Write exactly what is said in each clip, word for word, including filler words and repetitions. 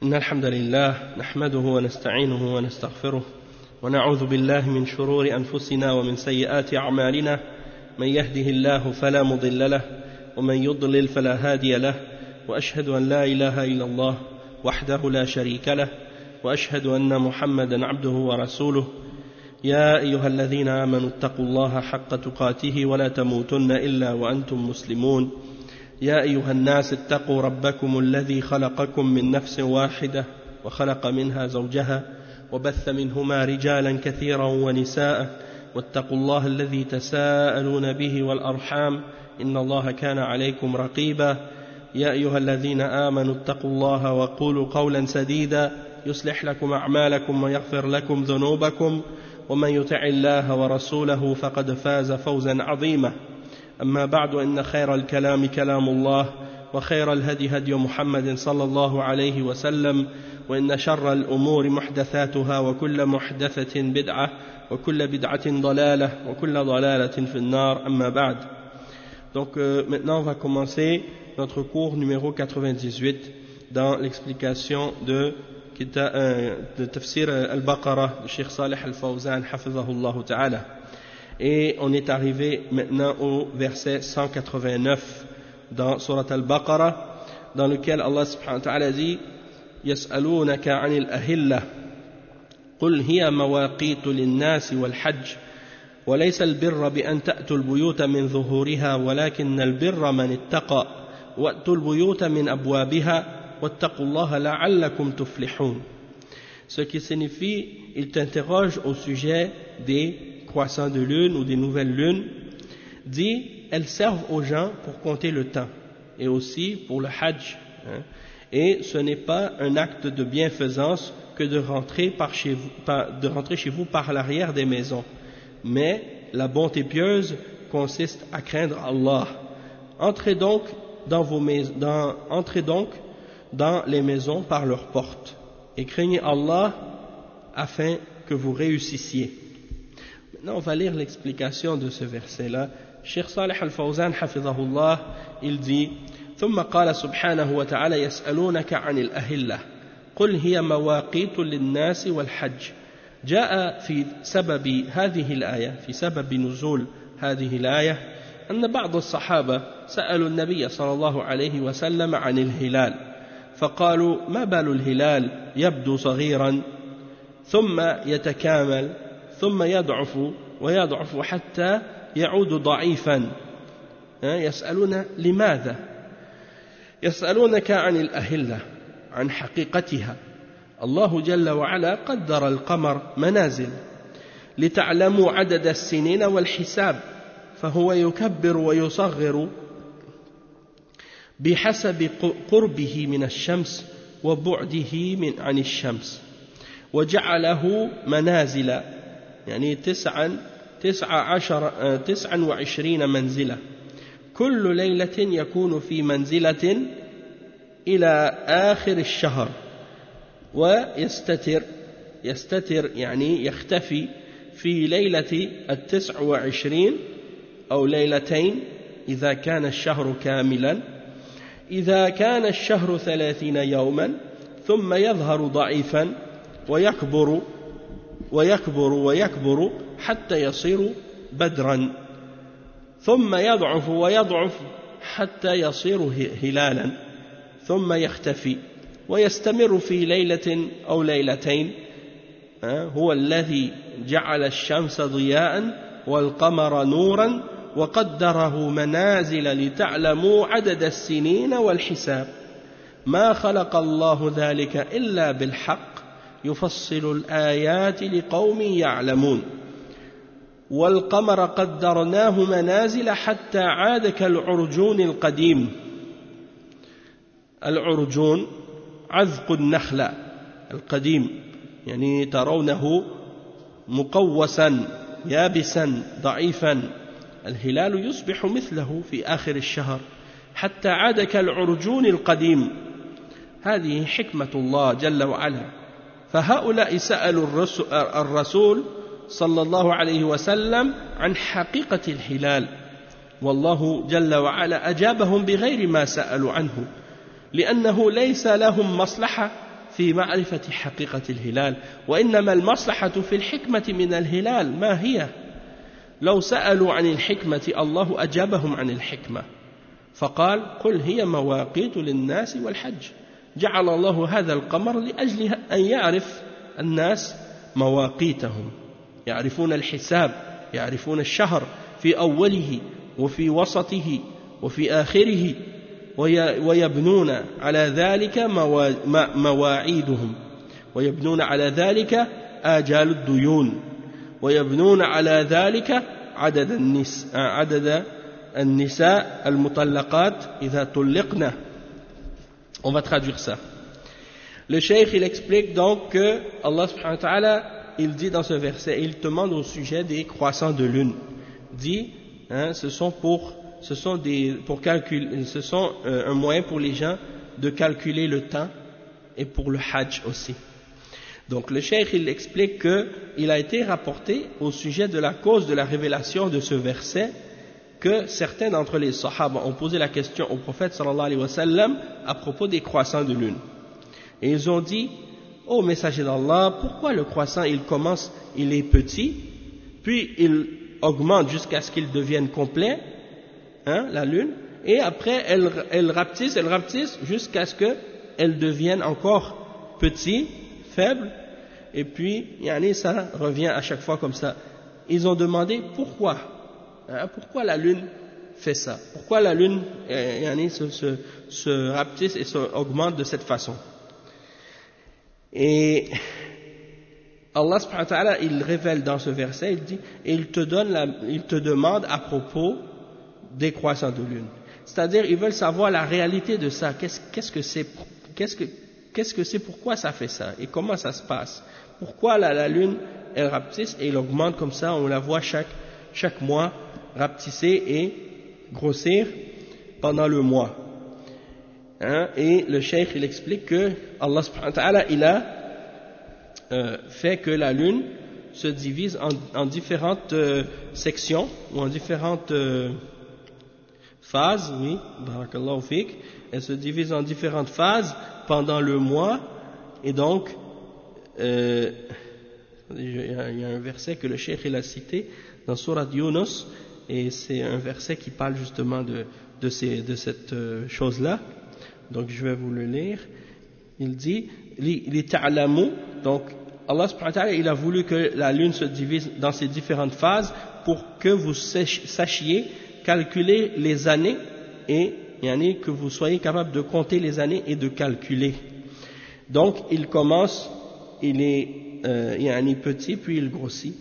إن الحمد لله نحمده ونستعينه ونستغفره ونعوذ بالله من شرور أنفسنا ومن سيئات أعمالنا من يهده الله فلا مضل له ومن يضلل فلا هادي له وأشهد أن لا إله إلا الله وحده لا شريك له وأشهد أن محمدا عبده ورسوله يا أيها الذين آمنوا اتقوا الله حق تقاته ولا تموتن إلا وأنتم مسلمون يا أيها الناس اتقوا ربكم الذي خلقكم من نفس واحدة وخلق منها زوجها وبث منهما رجالا كثيرا ونساء واتقوا الله الذي تساءلون به والأرحام إن الله كان عليكم رقيبا يا أيها الذين آمنوا اتقوا الله وقولوا قولا سديدا يصلح لكم أعمالكم ويغفر لكم ذنوبكم ومن يطع الله ورسوله فقد فاز فوزا عظيما أما بعد إن خير الكلام كلام الله وخير الهدي هدي محمد صلى الله عليه وسلم وإن شر الأمور محدثاتها وكل محدثة بدعة وكل بدعة ضلالة وكل ضلالة في النار أما بعد. Donc euh, maintenant on va commencer notre cours numéro quatre-vingt-dix-huit dans l'explication de, euh, de Tafsir al-Baqarah de Cheikh Salih al-Fawzan hafizahullah ta'ala. Et on est arrivé maintenant au verset cent quatre-vingt-neuf dans Surat al-Baqarah, dans lequel Allah subhanahu wa ta'ala dit يسألونك عن الأهلة قل هي مواقيت للناس والحج وليس البر بأن تأتوا البيوت من ظهورها ولكن البر من اتقى وأتوا البيوت من أبوابها واتقوا الله لعلكم تفلحون. Ce qui signifie, il t'interroge au sujet des croissants de lune ou des nouvelles lunes, dit, elles servent aux gens pour compter le temps et aussi pour le hajj, hein. Et ce n'est pas un acte de bienfaisance que de rentrer, par chez vous, par, de rentrer chez vous par l'arrière des maisons, mais la bonté pieuse consiste à craindre Allah. Entrez donc dans, vos mais, dans, entrez donc dans les maisons par leurs portes et craignez Allah afin que vous réussissiez. Maintenant on va lire l'explication de ce verset-là. Cheikh Salih al-Fawzan hafizahullah, il dit ثم قال سبحانه وتعالى يسألونك عن الأهلة قل هي مواقيت للناس والحج. جاء في سبب هذه الآية في سبب نزول هذه الآية أن بعض الصحابة سألوا النبي صلى الله عليه وسلم عن الهلال فقالوا ما بال الهلال يبدو صغيرا ثم يتكامل ثم يضعف ويضعف حتى يعود ضعيفا. يسألون لماذا؟ يسألونك عن الأهلة عن حقيقتها. الله جل وعلا قدر القمر منازل لتعلموا عدد السنين والحساب فهو يكبر ويصغر بحسب قربه من الشمس وبعده من عن الشمس وجعله منازل يعني تسعا تسع عشر تسعا وعشرين منزلة كل ليلة يكون في منزلة إلى آخر الشهر ويستتر يستتر يعني يختفي في ليلة التسع وعشرين أو ليلتين إذا كان الشهر كاملا إذا كان الشهر ثلاثين يوما ثم يظهر ضعيفا ويكبر ويكبر ويكبر حتى يصير بدرا ثم يضعف ويضعف حتى يصير هلالا ثم يختفي ويستمر في ليلة أو ليلتين. هو الذي جعل الشمس ضياء والقمر نورا وقدره منازل لتعلموا عدد السنين والحساب ما خلق الله ذلك إلا بالحق يفصل الآيات لقوم يعلمون والقمر قدرناه منازل حتى عاد كالعرجون القديم. العرجون عذق النخل القديم يعني ترونه مقوسا يابسا ضعيفا. الهلال يصبح مثله في آخر الشهر حتى عاد كالعرجون القديم. هذه حكمة الله جل وعلا. فهؤلاء سألوا الرسول صلى الله عليه وسلم عن حقيقة الهلال والله جل وعلا أجابهم بغير ما سألوا عنه لأنه ليس لهم مصلحة في معرفة حقيقة الهلال وإنما المصلحة في الحكمة من الهلال ما هي لو سألوا عن الحكمة الله أجابهم عن الحكمة فقال قل هي مواقيت للناس والحج جعل الله هذا القمر لأجل أن يعرف الناس مواقيتهم يعرفون الحساب يعرفون الشهر في أوله وفي وسطه وفي آخره ويبنون على ذلك مواعيدهم ويبنون على ذلك آجال الديون ويبنون على ذلك عدد النساء, عدد النساء المطلقات إذا طلقنا. On va traduire ça. Le cheikh il explique donc que Allah subhanahu wa ta'ala il dit dans ce verset, il demande au sujet des croissants de lune, dit hein, ce sont pour ce sont des pour calculer ce sont euh, un moyen pour les gens de calculer le temps et pour le hajj aussi. Donc le cheikh il explique que il a été rapporté au sujet de la cause de la révélation de ce verset que certains d'entre les sahaba ont posé la question au prophète sallallahu alayhi wa sallam à propos des croissants de lune. Et ils ont dit, ô messager d'Allah, pourquoi le croissant il commence, il est petit, puis il augmente jusqu'à ce qu'il devienne complet, hein, la lune, et après elle, elle rapetisse, elle rapetisse jusqu'à ce qu'elle devienne encore petit, faible, et puis yani, ça revient à chaque fois comme ça. Ils ont demandé pourquoi. Hein, pourquoi la lune fait ça? Pourquoi la lune euh, yani, se, se, se rapetisse et se augmente de cette façon? Et Allah subhanahu wa ta'ala, il révèle dans ce verset, il dit, et il te donne la, il te demande à propos des croissants de lune. C'est-à-dire, ils veulent savoir la réalité de ça. Qu'est-ce, qu'est-ce que c'est, qu'est-ce que, qu'est-ce que c'est, pourquoi ça fait ça, et comment ça se passe? Pourquoi la, la lune, elle rapetisse et elle augmente comme ça, on la voit chaque, chaque mois rapetisser et grossir pendant le mois. Hein, et le cheikh il explique que Allah subhanahu wa ta'ala il a euh, fait que la lune se divise en, en différentes euh, sections ou en différentes euh, phases, oui, barakallahu fik, elle se divise en différentes phases pendant le mois et donc euh, il y a, il y a un verset que le cheikh il a cité dans Surat Yunus et c'est un verset qui parle justement de, de, ces, de cette euh, chose-là. Donc je vais vous le lire. Il dit li ta'lamu, donc Allah subhanahu wa ta'ala il a voulu que la lune se divise dans ces différentes phases pour que vous sachiez calculer les années et yani, que vous soyez capable de compter les années et de calculer. Donc il commence, il est euh, yani, petit puis il grossit.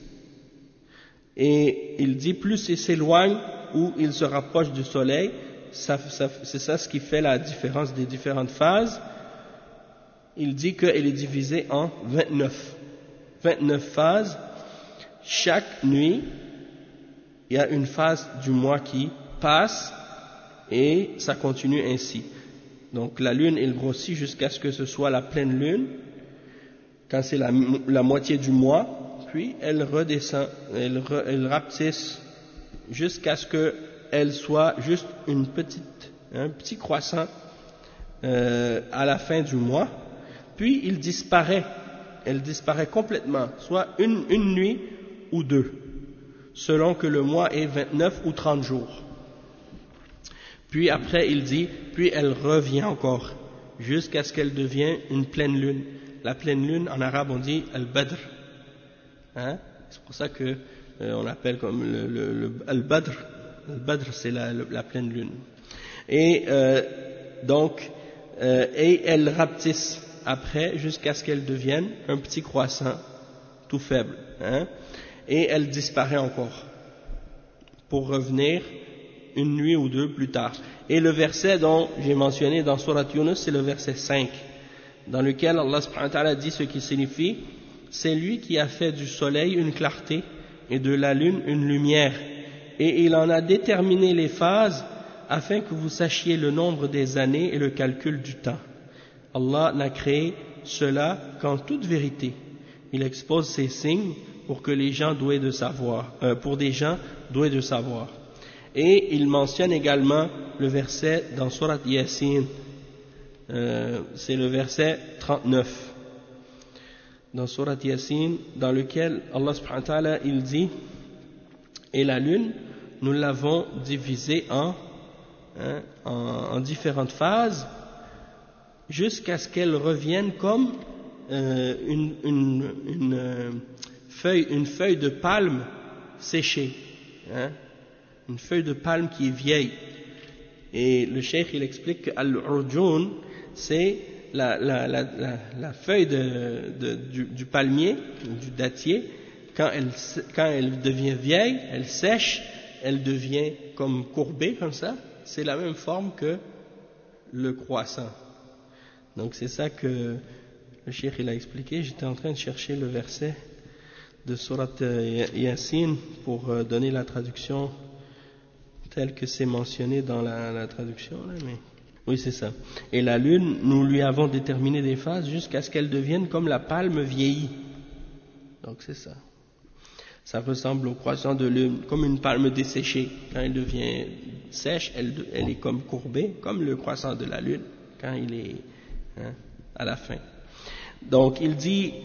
Et il dit plus il s'éloigne ou il se rapproche du soleil, ça, ça, c'est ça ce qui fait la différence des différentes phases. Il dit qu'elle est divisée en vingt-neuf. vingt-neuf phases. Chaque nuit, il y a une phase du mois qui passe et ça continue ainsi. Donc la lune, elle grossit jusqu'à ce que ce soit la pleine lune, quand c'est la, la moitié du mois. Puis elle redescend, elle, re, elle rapetisse jusqu'à ce qu'elle soit juste une petite, un petit croissant euh, à la fin du mois. Puis il disparaît, elle disparaît complètement, soit une, une nuit ou deux, selon que le mois est vingt-neuf ou trente jours. Puis après il dit, puis elle revient encore, jusqu'à ce qu'elle devienne une pleine lune. La pleine lune, en arabe on dit al-badr. Hein? C'est pour ça que euh, on l'appelle comme le, le, le al-badr. Al-badr c'est la, la pleine lune. Et euh, donc euh, et elle rapetisse après jusqu'à ce qu'elle devienne un petit croissant tout faible. Hein? Et elle disparaît encore pour revenir une nuit ou deux plus tard. Et le verset dont j'ai mentionné dans Surat Yunus, c'est le verset cinq, dans lequel Allah subhanahu wa ta'ala dit ce qui signifie: c'est lui qui a fait du soleil une clarté et de la lune une lumière, et il en a déterminé les phases afin que vous sachiez le nombre des années et le calcul du temps. Allah n'a créé cela qu'en toute vérité. Il expose ces signes pour que les gens doués de savoir, euh, pour des gens doués de savoir. Et il mentionne également le verset dans Surat Yasin, euh, c'est le verset trente-neuf dans Surat Yasin, dans lequel Allah subhanahu wa ta'ala il dit: et la lune nous l'avons divisée en, hein, en, en différentes phases jusqu'à ce qu'elle revienne comme euh, une, une, une, euh, feuille, une feuille de palme séchée, hein, une feuille de palme qui est vieille. Et le cheikh il explique que al-urjun, c'est la, la, la, la, la feuille de, de, du, du palmier, du dattier. Quand elle, quand elle devient vieille, elle sèche, elle devient comme courbée comme ça. C'est la même forme que le croissant. Donc c'est ça que le cheikh il a expliqué. J'étais en train de chercher le verset de Surat Yasin pour donner la traduction telle que c'est mentionné dans la, la traduction là, mais oui c'est ça. Et la lune, nous lui avons déterminé des phases jusqu'à ce qu'elle devienne comme la palme vieillie. Donc c'est ça. Ça ressemble au croissant de lune, comme une palme desséchée. Quand elle devient sèche, elle, elle est comme courbée, comme le croissant de la lune quand il est, hein, à la fin. Donc il dit,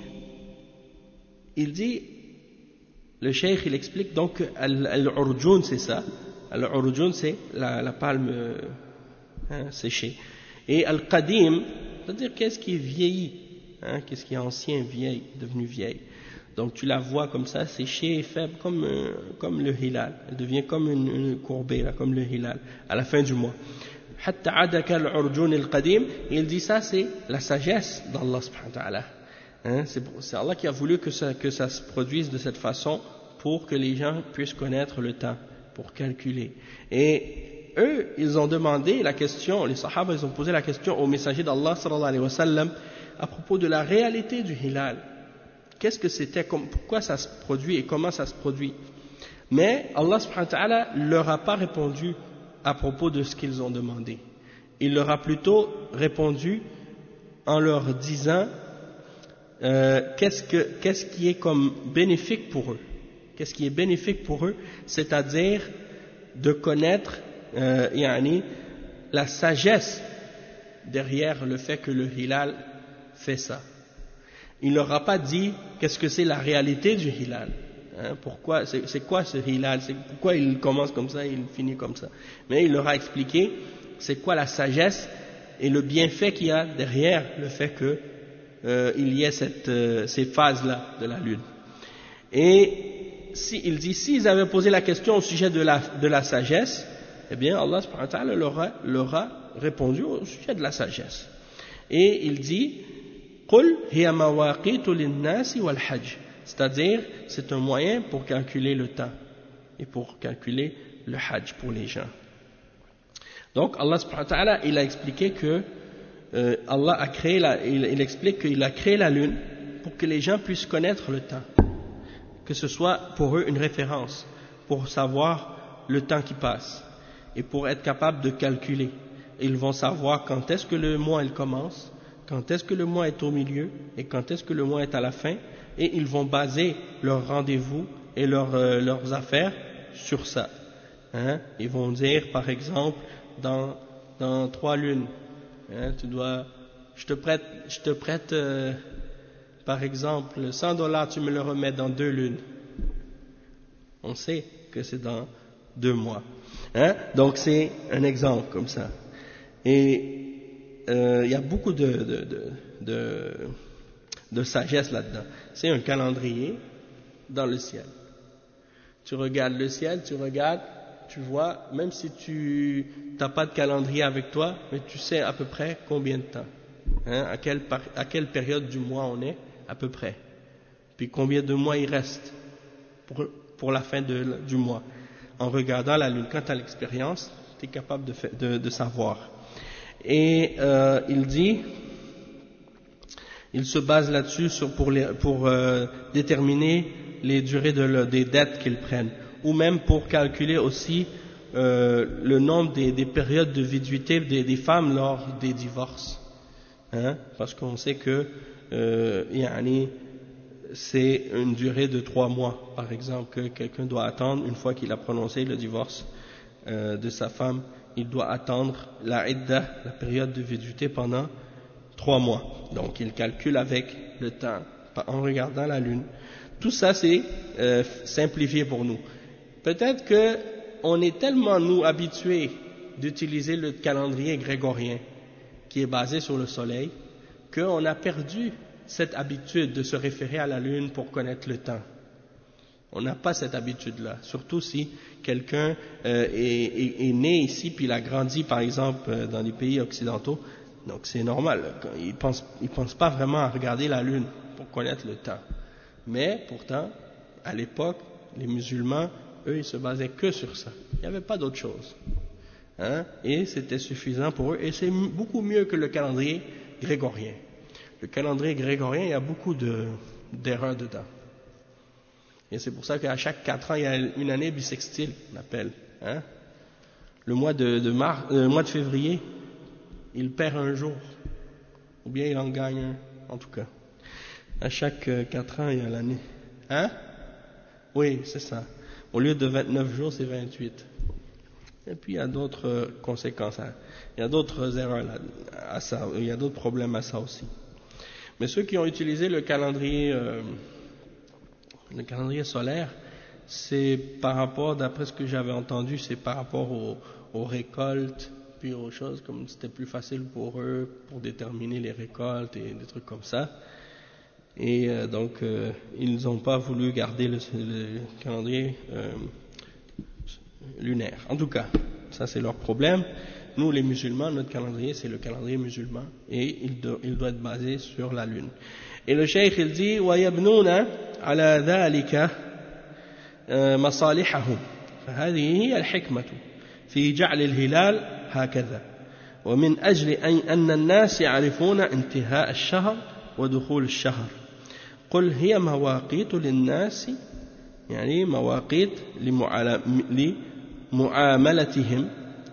il dit, le cheikh il explique donc al-urjun c'est ça. Al-urjun c'est la, la palme, hein, séchée. Et al-qadim, c'est-à-dire qu'est-ce qui est vieilli, hein, qu'est-ce qui est ancien, vieille, devenu vieille. Donc tu la vois comme ça, séchée et faible, comme, euh, comme le hilal. Elle devient comme une, une courbée, là, comme le hilal, à la fin du mois. Hatta adaka al-urjun al-qadim. Et il dit ça, c'est la sagesse d'Allah subhanahu wa ta'ala. Hein, c'est, c'est Allah qui a voulu que ça, que ça se produise de cette façon pour que les gens puissent connaître le temps, pour calculer. Et eux, ils ont demandé la question, les sahaba, ils ont posé la question au messager d'Allah sallallahu alayhi wa sallam à propos de la réalité du hilal. Qu'est-ce que c'était, pourquoi ça se produit et comment ça se produit. Mais Allah subhanahu wa ta'ala leur a pas répondu à propos de ce qu'ils ont demandé. Il leur a plutôt répondu en leur disant euh, qu'est-ce, que, qu'est-ce qui est comme bénéfique pour eux. Qu'est-ce qui est bénéfique pour eux, c'est-à-dire de connaître euh, yani, la sagesse derrière le fait que le hilal fait ça. Il ne leur a pas dit qu'est-ce que c'est la réalité du hilal. Hein, pourquoi, c'est, c'est quoi ce hilal, c'est pourquoi il commence comme ça et il finit comme ça. Mais il leur a expliqué c'est quoi la sagesse et le bienfait qu'il y a derrière le fait que euh, il y ait cette, euh, ces phases-là de la lune. Et si, il dit s'ils avaient posé la question au sujet de la, de la sagesse, eh bien Allah subhanahu wa ta'ala leur a, leur a répondu au sujet de la sagesse. Et il dit c'est-à-dire c'est un moyen pour calculer le temps et pour calculer le hajj pour les gens. Donc Allah subhanahu wa ta'ala il a expliqué que euh, Allah a créé la, il, il explique qu'il a créé la lune pour que les gens puissent connaître le temps, que ce soit pour eux une référence pour savoir le temps qui passe et pour être capable de calculer. Ils vont savoir quand est-ce que le mois il commence, quand est-ce que le mois est au milieu et quand est-ce que le mois est à la fin, et ils vont baser leurs rendez-vous et leurs, euh, leurs affaires sur ça. Hein? Ils vont dire, par exemple, dans, dans trois lunes, hein, tu dois, je te prête, je te prête euh, par exemple, cent dollars, tu me le remets dans deux lunes. On sait que c'est dans deux mois. Hein? Donc c'est un exemple comme ça. Et il euh, y a beaucoup de, de, de, de, de sagesse là-dedans. C'est un calendrier dans le ciel. Tu regardes le ciel, tu regardes, tu vois, même si tu n'as pas de calendrier avec toi, mais tu sais à peu près combien de temps, hein, à, quelle, à quelle période du mois on est, à peu près. Puis combien de mois il reste pour, pour la fin de, du mois. En regardant la lune, quand tu as l'expérience, tu es capable de, fait, de, de savoir. Et euh, il dit, il se base là-dessus sur, pour, les, pour euh, déterminer les durées de, des dettes qu'ils prennent, ou même pour calculer aussi euh, le nombre des, des périodes de viduité des, des femmes lors des divorces. Hein, parce qu'on sait que euh, yani, c'est une durée de trois mois, par exemple, que quelqu'un doit attendre une fois qu'il a prononcé le divorce euh, de sa femme il doit attendre la idda, la période de viduité, pendant trois mois. Donc il calcule avec le temps, en regardant la lune. Tout ça c'est euh, simplifié pour nous. Peut-être que on est tellement nous habitués d'utiliser le calendrier grégorien qui est basé sur le soleil qu'on a perdu cette habitude de se référer à la lune pour connaître le temps. On n'a pas cette habitude-là, surtout si quelqu'un euh, est, est, est né ici puis il a grandi par exemple euh, dans les pays occidentaux. Donc c'est normal, il ne pense, il pense pas vraiment à regarder la lune pour connaître le temps. Mais pourtant, à l'époque, les musulmans, eux, ils se basaient que sur ça. Il n'y avait pas d'autre chose. Hein? Et c'était suffisant pour eux. Et c'est beaucoup mieux que le calendrier grégorien. Le calendrier grégorien, il y a beaucoup de, d'erreurs dedans. Et c'est pour ça qu'à chaque quatre ans, il y a une année bissextile, on appelle. Hein? Le mois de, de mars, euh, le mois de février, il perd un jour. Ou bien il en gagne un, en tout cas. À chaque euh, quatre ans, il y a l'année. Hein? Oui, c'est ça. Au lieu de vingt-neuf jours, c'est vingt-huit. Et puis il y a d'autres euh, conséquences. Hein? Il y a d'autres erreurs là, à ça. Il y a d'autres problèmes à ça aussi. Mais ceux qui ont utilisé le calendrier... Euh, Le calendrier solaire, c'est par rapport, d'après ce que j'avais entendu, c'est par rapport aux, aux récoltes, puis aux choses, comme c'était plus facile pour eux, pour déterminer les récoltes et des trucs comme ça. Et euh, donc, euh, ils n'ont pas voulu garder le, le calendrier euh, lunaire. En tout cas, ça c'est leur problème. Nous, les musulmans, notre calendrier, c'est le calendrier musulman, et il doit, il doit être basé sur la lune. Et le cheikh, il dit, وَيَبْنُونَ عَلَى ذَلِكَ مَصَالِحَهُمْ فهذه هي الحكمة في جعل الهلال هكذا ومن أجل أن الناس يعرفون انتهاء الشهر ودخول الشهر قل هي مواقيت للناس يعني مواقيت لمعاملتهم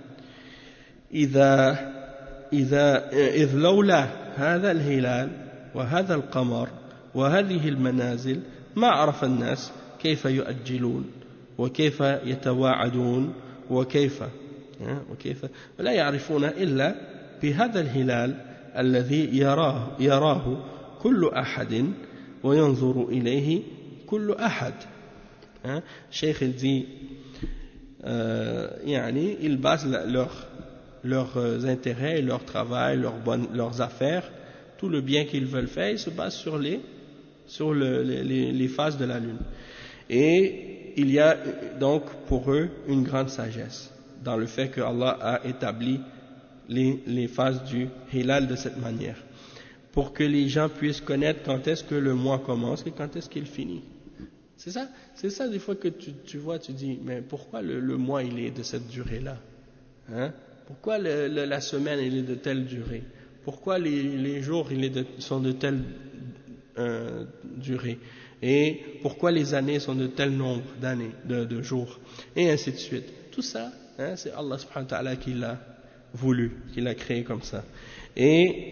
إذا إذا إذ لولا هذا الهلال وهذا القمر وهذه المنازل ما عرف الناس كيف يؤجلون وكيف يتواعدون وكيف وكيف لا يعرفون إلا بهذا الهلال الذي يراه يراه كل أحد وينظر إليه كل أحد. Cheikh il dit euh, يعني ils basent leur, leurs intérêts, leur travail, leurs, bonnes, leurs affaires, tout le bien qu'ils veulent faire, ils se basent sur les sur le, les, les phases de la lune. Et il y a donc pour eux une grande sagesse dans le fait que Allah a établi les, les phases du hilal de cette manière, pour que les gens puissent connaître quand est-ce que le mois commence et quand est-ce qu'il finit. C'est ça, c'est ça des fois que tu, tu vois, tu dis, mais pourquoi le, le mois il est de cette durée-là, hein? Pourquoi le, le, la semaine il est de telle durée? Pourquoi les, les jours il est de, sont de telle euh, durée? Et pourquoi les années sont de tel nombre d'années, de, de jours? Et ainsi de suite. Tout ça, hein, c'est Allah subhanahu wa ta'ala qui l'a voulu, qui l'a créé comme ça. Et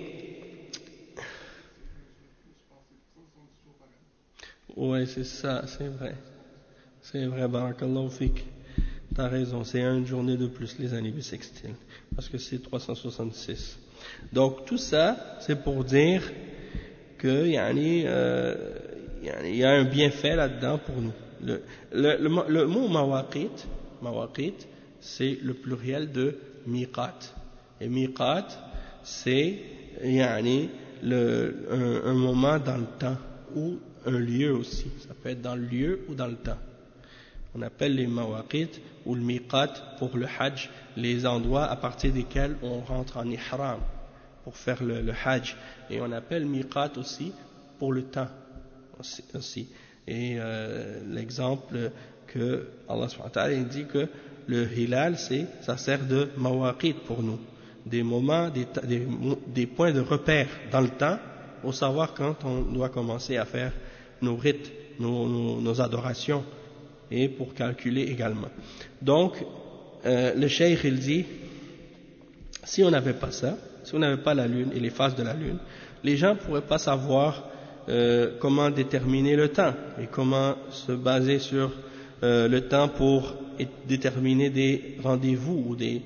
ouais, c'est ça, c'est vrai. C'est vrai, barakallahu fik. T'as raison, c'est une journée de plus les années bissextiles, parce que c'est trois cent soixante-six. Donc tout ça, c'est pour dire que yani, euh, yani, il y a un bienfait là-dedans pour nous. Le, le, le, le mot mawaqit, mawaqit, c'est le pluriel de miqat. Et miqat, c'est yani, le, un, un moment dans le temps, ou un lieu aussi. Ça peut être dans le lieu ou dans le temps. On appelle les mawaqit ou le miqat pour le hajj, les endroits à partir desquels on rentre en ihram pour faire le, le hajj. Et on appelle miqat aussi pour le temps aussi. Et euh, l'exemple que Allah subhanahu wa ta'ala dit que le hilal, c'est, ça sert de mawaqit pour nous. Des moments, des, des, des points de repère dans le temps pour savoir quand on doit commencer à faire nos rites, nos, nos, nos adorations, et pour calculer également. Donc, euh, le cheikh il dit, si on n'avait pas ça, si on n'avait pas la lune et les phases de la lune, les gens ne pourraient pas savoir euh, comment déterminer le temps et comment se baser sur euh, le temps pour déterminer des rendez-vous ou des,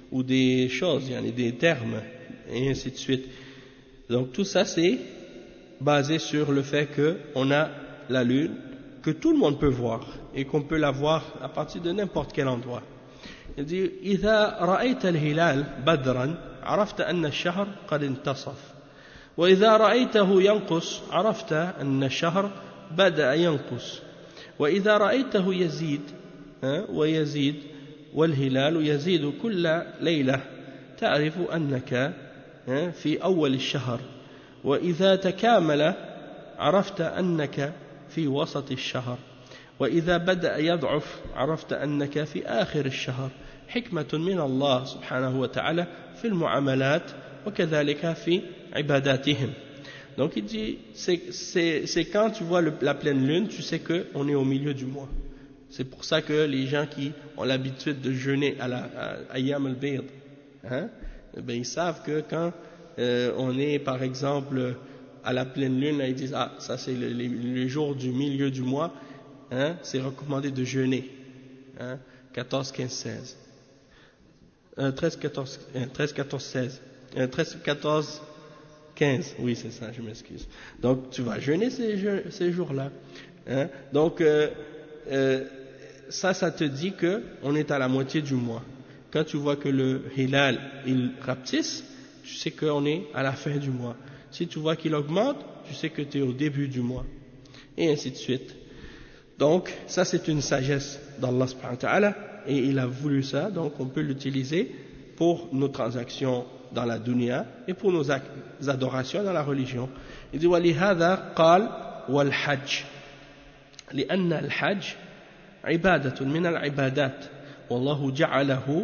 ou des choses, yani des termes, et ainsi de suite. Donc tout ça c'est basé sur le fait qu'on a la lune, que tout le monde peut voir, et qu'on peut la voir à partir de n'importe quel endroit. Il dit إذا رأيت الهلال بدرا عرفت أن الشهر قد انتصف وإذا رأيته ينقص عرفت أن الشهر بدأ ينقص وإذا رأيته يزيد ويزيد والهلال يزيد كل ليلة تعرف أنك في أول الشهر وإذا تكامل عرفت أنك في وسط الشهر وإذا بدأ يضعف عرفت أنك في آخر الشهر حكمة من الله سبحانه وتعالى في المعاملات وكذلك في عباداتهم. Donc il dit, c'est, c'est, c'est quand tu vois le, la pleine lune, tu sais qu'on est au milieu du mois. C'est pour ça que les gens qui ont l'habitude de jeûner à la à Ayyam al-Bayd, hein, ben ils savent que quand euh, on est par exemple à la pleine lune, là, ils disent ah ça c'est le, le, le jour du milieu du mois, hein, c'est recommandé de jeûner, hein, quatorze, quinze, seize, euh, treize, quatorze, treize, quatorze, seize, euh, treize, quatorze, quinze, oui c'est ça, je m'excuse. Donc tu vas jeûner ces, ces jours-là, hein. Donc euh, euh, ça, ça te dit que on est à la moitié du mois. Quand tu vois que le hilal il rapetisse, tu sais qu'on est à la fin du mois. Si tu vois qu'il augmente, tu sais que tu es au début du mois, et ainsi de suite. Donc ça c'est une sagesse d'Allah subhanahu wa ta'ala, et il a voulu ça, donc on peut l'utiliser pour nos transactions dans la dunya et pour nos adorations dans la religion. Il dit وَلِهَذَا قَالْ وَالْحَجْ لأن الحج عبادة من العبادات والله جعله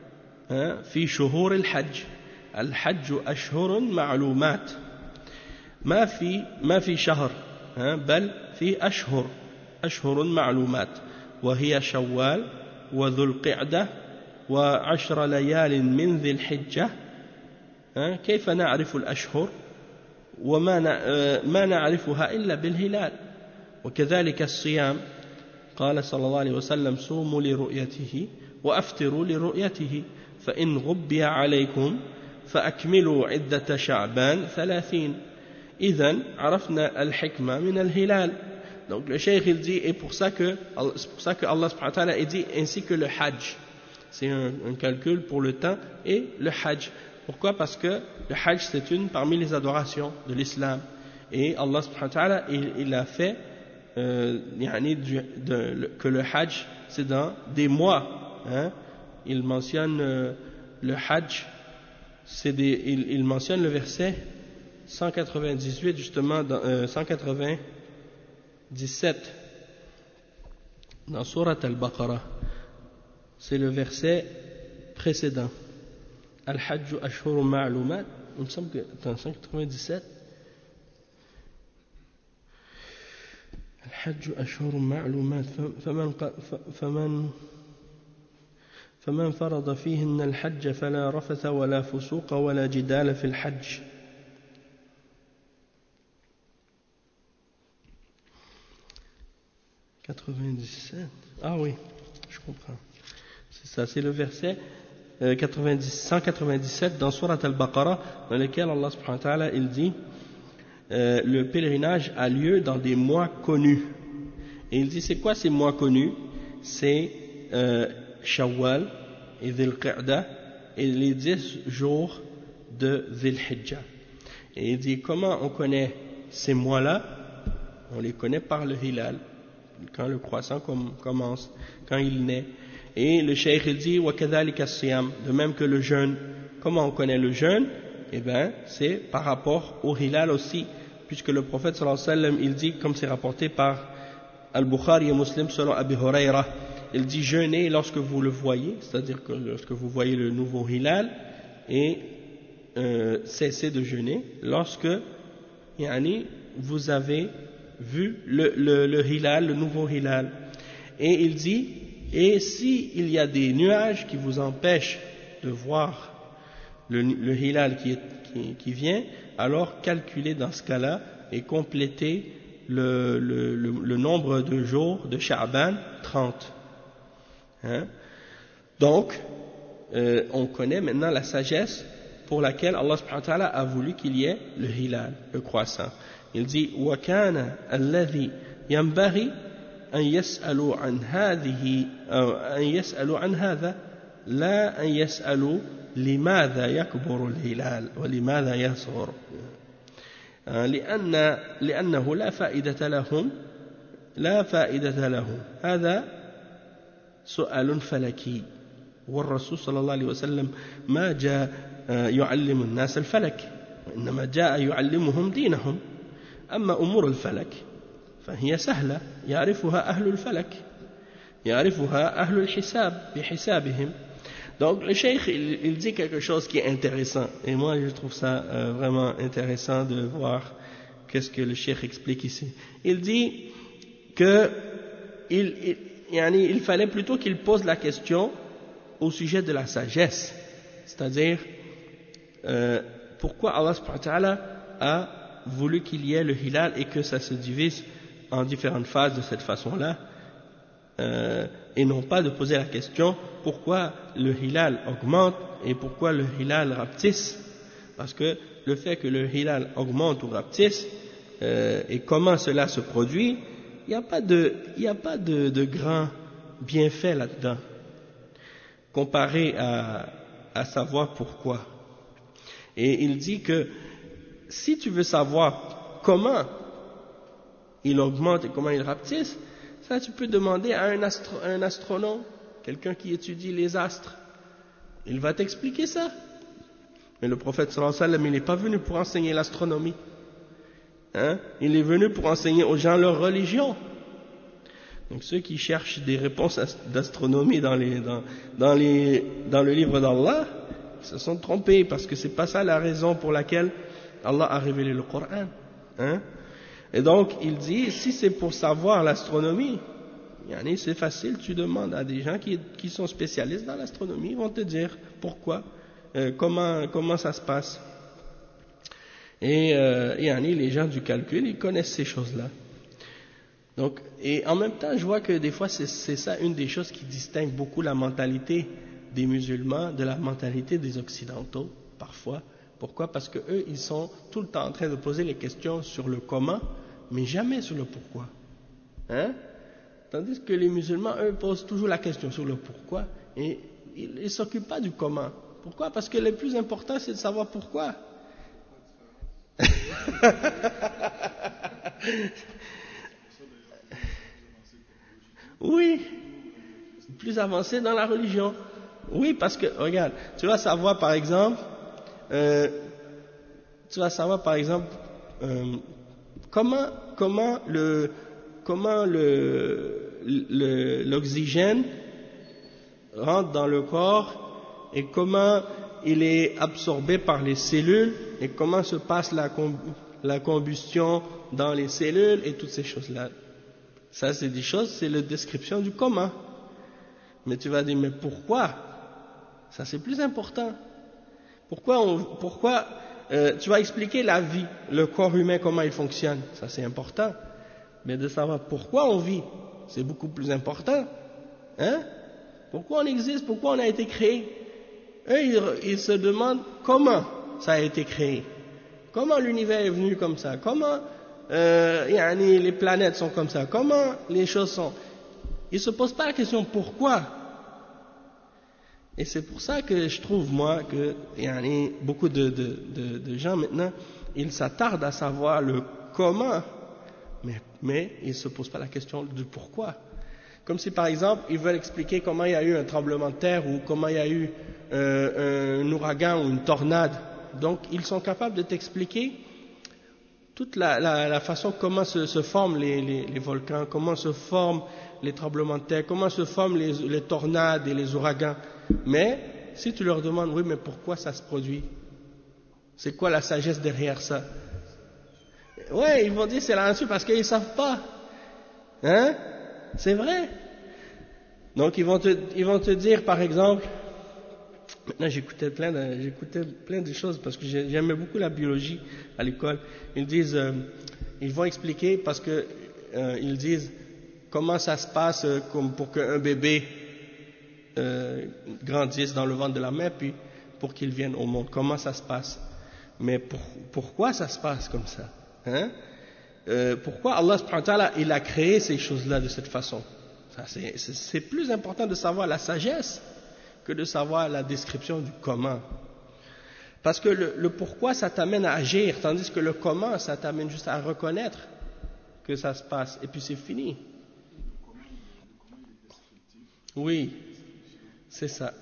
في شهور الحج الحج أشهر معلومات ما في ما في شهر بل في أشهر أشهر معلومات وهي شوال وذو القعدة وعشر ليال من ذي الحجة كيف نعرف الأشهر وما ما نعرفها إلا بالهلال وكذلك الصيام قال صلى الله عليه وسلم صوموا لرؤيته وأفطروا لرؤيته فإن غبي عليكم فأكملوا عدة شعبان ثلاثين إذن عرفنا الحكمة من الهلال. Donc le cheikh il dit et pour ça que c'est pour ça que Allah subhanahu wa ta'ala dit ainsi que le hajj, c'est un, un calcul pour le temps et le hajj. Pourquoi? Parce que le hajj c'est une parmi les adorations de l'islam et Allah subhanahu wa ta'ala il, il a fait euh, yani du, de, le, que le hajj c'est dans des mois, hein? Il mentionne euh, le hajj, c'est des, il, il mentionne le verset cent quatre-vingt-dix-huit justement dans, euh, cent quatre-vingt-dix-sept dans Surat al-Baqarah, c'est le verset précédent. Al-Hajj ashhurun ma'lumat, il me semble que dans cent quatre-vingt-dix-sept Al-Hajj ashhurun ma'lumat faman faman فمن فرض فيهن الحج فلا رفث ولا فسوق ولا جدال في الحج. quatre-vingt-dix-sept. Ah oui, je comprends. C'est ça, c'est le verset euh, quatre-vingt-dix, cent quatre-vingt-dix-sept dans Surat al-Baqarah, dans lequel Allah subhanahu wa ta'ala il dit euh, le pèlerinage a lieu dans des mois connus. Et il dit c'est quoi ces mois connus? C'est euh, Shawwal et Dhil Qa'da et les dix jours de Dhil Hijjah. Et il dit comment on connaît ces mois-là? On les connaît par le hilal, quand le croissant com- commence, quand il naît. Et le cheikh il dit wa kadhalika as-siyam, de même que le jeûne. Comment on connaît le jeûne? Eh bien c'est par rapport au hilal aussi, puisque le prophète sallallahu alayhi wa sallam il dit, comme c'est rapporté par Al-Bukhari et Muslim selon Abi Huraira, il dit jeûnez lorsque vous le voyez, c'est-à-dire que lorsque vous voyez le nouveau hilal, et euh, cessez de jeûner lorsque yani, vous avez vu le, le, le hilal, le nouveau hilal. Et il dit, et si il y a des nuages qui vous empêchent de voir le, le hilal qui, est, qui, qui vient, alors calculez dans ce cas-là et complétez le, le, le, le nombre de jours de Sha'ban, trente. Hein? Donc, euh, on connaît maintenant la sagesse pour laquelle Allah subhanahu wa ta'ala a voulu qu'il y ait le hilal, le croissant. Il dit وَكَانَ الَّذِي يَنْبَغِي أَنْ يَسْأَلُوا عَنْ هَذِهِ أَنْ يَسْأَلُوا عَنْ هَذَا لا أن يسألوا لماذا يكبر الهلال ولماذا يصغر لأن لأنه لا فائدة لهم لا فائدة لهم هذا سؤال فلكي والرسول صلى الله عليه وسلم ما جاء يعلم الناس الفلك وإنما جاء يعلمهم دينهم أما أمور الفلك فهي سهلة يعرفها أهل الفلك يعرفها أهل الحساب بحسابهم. Donc le cheikh il, il dit quelque chose qui est intéressant et moi je trouve ça euh, vraiment intéressant de voir qu'est-ce que le cheikh explique ici. Il dit que il, il, yani, il fallait plutôt qu'il pose la question au sujet de la sagesse, c'est-à-dire euh, pourquoi Allah subhanahu wa ta'ala a voulu qu'il y ait le hilal et que ça se divise en différentes phases de cette façon-là. Euh, et non pas de poser la question pourquoi le hilal augmente et pourquoi le hilal rapetisse, parce que le fait que le hilal augmente ou rapetisse euh, et comment cela se produit, il n'y a pas de, il n'y a pas de, de grand bienfait là-dedans comparé à, à savoir pourquoi. Et il dit que si tu veux savoir comment il augmente et comment il rapetisse, ça, tu peux demander à un, astro, un astronome, quelqu'un qui étudie les astres. Il va t'expliquer ça. Mais le prophète sallallahu alayhi wa sallam, il n'est pas venu pour enseigner l'astronomie. Hein? Il est venu pour enseigner aux gens leur religion. Donc ceux qui cherchent des réponses d'astronomie dans, les, dans, dans, les, dans le livre d'Allah, ils se sont trompés parce que c'est pas ça la raison pour laquelle Allah a révélé le Coran. Hein? Et donc, il dit, si c'est pour savoir l'astronomie, c'est facile, tu demandes à des gens qui, qui sont spécialistes dans l'astronomie, ils vont te dire pourquoi, euh, comment, comment ça se passe. Et euh, les gens du calcul, ils connaissent ces choses-là. Donc, et en même temps, je vois que des fois, c'est, c'est ça une des choses qui distingue beaucoup la mentalité des musulmans de la mentalité des occidentaux, parfois. Pourquoi? Parce que eux, ils sont tout le temps en train de poser les questions sur le comment, mais jamais sur le pourquoi. Hein? Tandis que les musulmans, eux, posent toujours la question sur le pourquoi et ils ne s'occupent pas du comment. Pourquoi? Parce que le plus important, c'est de savoir pourquoi. Oui, plus avancé dans la religion. Oui, parce que, regarde, tu vas savoir par exemple, euh, tu vas savoir par exemple euh, comment, comment le, comment le, le, l'oxygène rentre dans le corps et comment il est absorbé par les cellules et comment se passe la, la combustion dans les cellules et toutes ces choses-là. Ça, c'est des choses, c'est la description du comment. Mais tu vas dire, mais pourquoi? Ça, c'est plus important. Pourquoi, on, pourquoi euh, tu vas expliquer la vie, le corps humain, comment il fonctionne. Ça, c'est important. Mais de savoir pourquoi on vit, c'est beaucoup plus important. Hein? Pourquoi on existe? Pourquoi on a été créé? Eux, ils, ils se demandent comment ça a été créé. Comment l'univers est venu comme ça? Comment euh, yani, les planètes sont comme ça? Comment les choses sont? Ils ne se posent pas la question pourquoi. Et c'est pour ça que je trouve, moi, que yani, beaucoup de, de, de, de gens maintenant, ils s'attardent à savoir le comment, mais, mais ils ne se posent pas la question du pourquoi. Comme si, par exemple, ils veulent expliquer comment il y a eu un tremblement de terre ou comment il y a eu euh, un ouragan ou une tornade. Donc, ils sont capables de t'expliquer toute la, la, la façon comment se, se forment les, les, les volcans, comment se forment les tremblements de terre, comment se forment les, les tornades et les ouragans. Mais si tu leur demandes, oui, mais pourquoi ça se produit? C'est quoi la sagesse derrière ça? Ouais, ils vont dire c'est la nature parce qu'ils ne savent pas. Hein? C'est vrai. Donc ils vont te, ils vont te dire, par exemple, maintenant j'écoutais plein de, j'écoutais plein de choses parce que j'aimais beaucoup la biologie à l'école. Ils disent, euh, ils vont expliquer parce que euh, ils disent comment ça se passe euh, comme pour qu'un bébé euh, grandissent dans le ventre de la mère, puis pour qu'ils viennent au monde. Comment ça se passe? Mais pour, pourquoi ça se passe comme ça? Hein? Euh, pourquoi Allah subhanahu wa ta'ala, il a créé ces choses-là de cette façon? Ça, c'est, c'est, c'est plus important de savoir la sagesse que de savoir la description du comment. Parce que le, le pourquoi, ça t'amène à agir, tandis que le comment, ça t'amène juste à reconnaître que ça se passe, et puis c'est fini. Oui, c'est ça.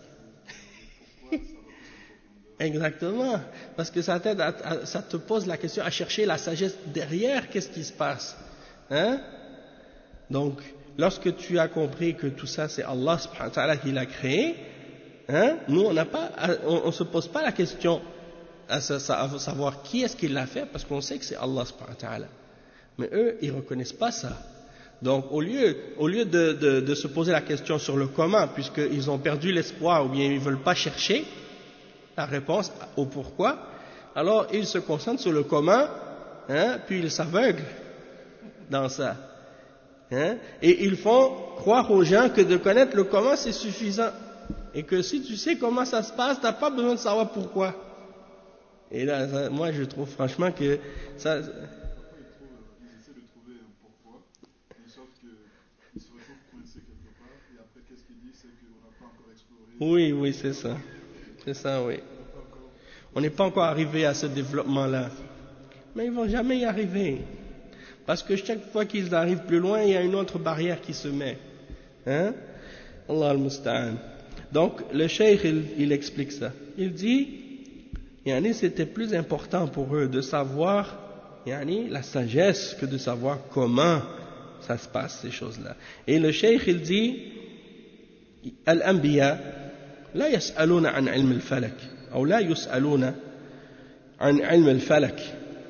Exactement, parce que ça t'aide à, à, ça te pose la question à chercher la sagesse derrière, qu'est-ce qui se passe, hein? Donc, lorsque tu as compris que tout ça c'est Allah subhanahu wa ta'ala qui l'a créé, hein? Nous on n'a pas, on, on se pose pas la question à, à savoir qui est-ce qui l'a fait, parce qu'on sait que c'est Allah subhanahu wa ta'ala. Mais eux, ils reconnaissent pas ça. Donc, au lieu, au lieu de, de, de se poser la question sur le comment, puisqu'ils ont perdu l'espoir ou bien ils veulent pas chercher la réponse au pourquoi, alors ils se concentrent sur le comment, hein, puis ils s'aveuglent dans ça. Hein, et ils font croire aux gens que de connaître le comment c'est suffisant. Et que si tu sais comment ça se passe, tu n'as pas besoin de savoir pourquoi. Et là, ça, moi je trouve franchement que ça... Ils essaient de trouver un pourquoi, mais sauf qu'ils se retrouvent coincés quelque part, et après qu'est-ce qu'ils disent, c'est qu'on n'a pas encore exploré. Oui, oui, c'est ça. C'est ça, oui. On n'est pas encore arrivé à ce développement-là. Mais ils ne vont jamais y arriver. Parce que chaque fois qu'ils arrivent plus loin, il y a une autre barrière qui se met. Hein? Allah al-Musta'an. Donc, le cheikh, il, il explique ça. Il dit, yani, c'était plus important pour eux de savoir, yani, la sagesse que de savoir comment ça se passe, ces choses-là. Et le cheikh, il dit, Al-Anbiya, لا يسألون عن علم الفلك أو لا يسألون عن علم الفلك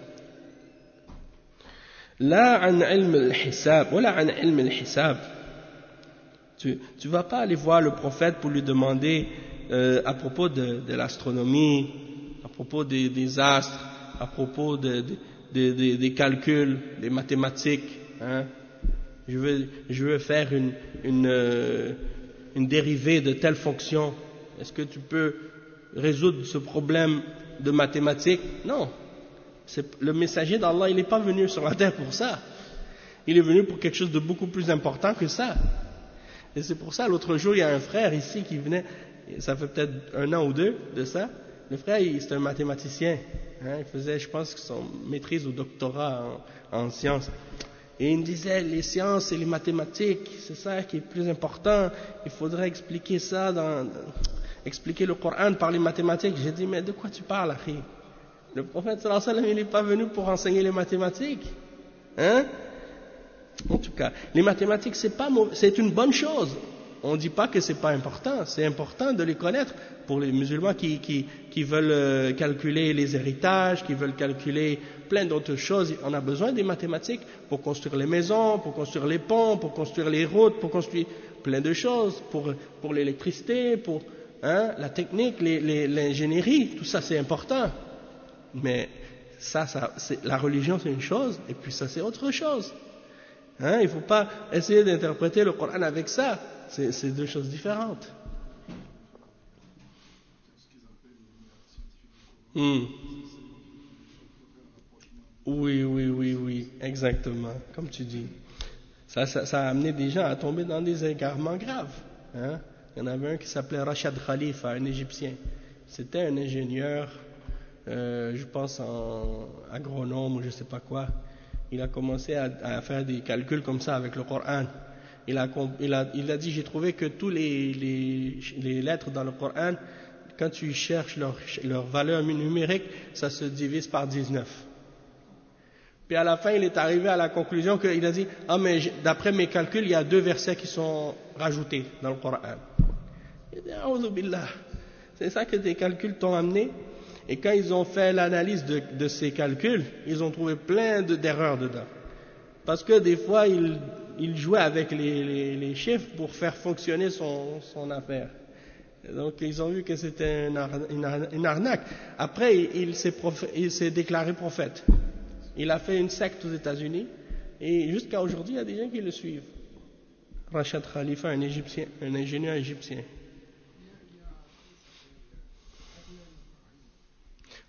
لا عن علم الحساب ولا عن علم الحساب. Tu ne vas pas aller voir le prophète pour lui demander euh, à propos de, de l'astronomie, à propos des, des astres, à propos de, de, de, de, des calculs, des mathématiques. Hein. Je veux, je veux faire une, une, euh, une dérivée de telle fonction. Est-ce que tu peux résoudre ce problème de mathématiques? Non. C'est, le messager d'Allah, il n'est pas venu sur la terre pour ça. Il est venu pour quelque chose de beaucoup plus important que ça. Et c'est pour ça, l'autre jour, il y a un frère ici qui venait, ça fait peut-être un an ou deux de ça. Le frère, c'est un mathématicien. Hein, il faisait, je pense, son maîtrise ou doctorat en, en sciences. Et il me disait, les sciences et les mathématiques, c'est ça qui est plus important. Il faudrait expliquer ça dans... expliquer le Coran par les mathématiques. J'ai dit, mais de quoi tu parles, Akhi? Le prophète sallallahu alayhi wa sallam, il n'est pas venu pour enseigner les mathématiques. Hein? En tout cas, les mathématiques, c'est pas mauvais, c'est une bonne chose. On ne dit pas que c'est pas important. C'est important de les connaître pour les musulmans qui, qui, qui veulent calculer les héritages, qui veulent calculer plein d'autres choses. On a besoin des mathématiques pour construire les maisons, pour construire les ponts, pour construire les routes, pour construire plein de choses, pour, pour l'électricité, pour... Hein, la technique, les, les, l'ingénierie, tout ça c'est important. Mais ça, ça c'est, la religion c'est une chose, et puis ça c'est autre chose. Hein, il ne faut pas essayer d'interpréter le Coran avec ça. C'est, c'est deux choses différentes. Hmm. Oui, oui, oui, oui, exactement, comme tu dis. Ça, ça, ça a amené des gens à tomber dans des égarements graves. Hein. Il y en avait un qui s'appelait Rachad Khalifa, un Égyptien. C'était un ingénieur, euh, je pense en agronome ou je ne sais pas quoi. Il a commencé à, à faire des calculs comme ça avec le Coran. Il a, il a, il a dit, j'ai trouvé que tous les, les, les lettres dans le Coran, quand tu cherches leur, leur valeur numérique, ça se divise par dix-neuf. Puis à la fin, il est arrivé à la conclusion qu'il a dit, ah mais d'après mes calculs, il y a deux versets qui sont rajoutés dans le Coran. Il dit, A'udhu billah. C'est ça que tes calculs t'ont amené. Et quand ils ont fait l'analyse de, de ces calculs, ils ont trouvé plein de, d'erreurs dedans. Parce que des fois, il, il jouait avec les, les, les chiffres pour faire fonctionner son, son affaire. Et donc ils ont vu que c'était une, ar, une, ar, une arnaque. Après, il, il, s'est prophè, il s'est déclaré prophète. Il a fait une secte aux États-Unis. Et jusqu'à aujourd'hui, il y a des gens qui le suivent. Rachad Khalifa, un Égyptien, un ingénieur égyptien.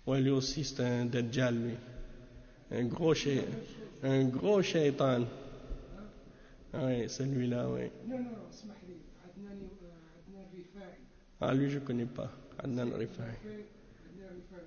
Ouais, lui aussi c'est un Dajjal, lui. Un gros chay, un gros shaitan. Oui, celui-là, oui. Non, non, اسمح لي عدنان عدنان رفاعي. Ah, lui je connais pas. Adnan Rifai. عدنان رفاعي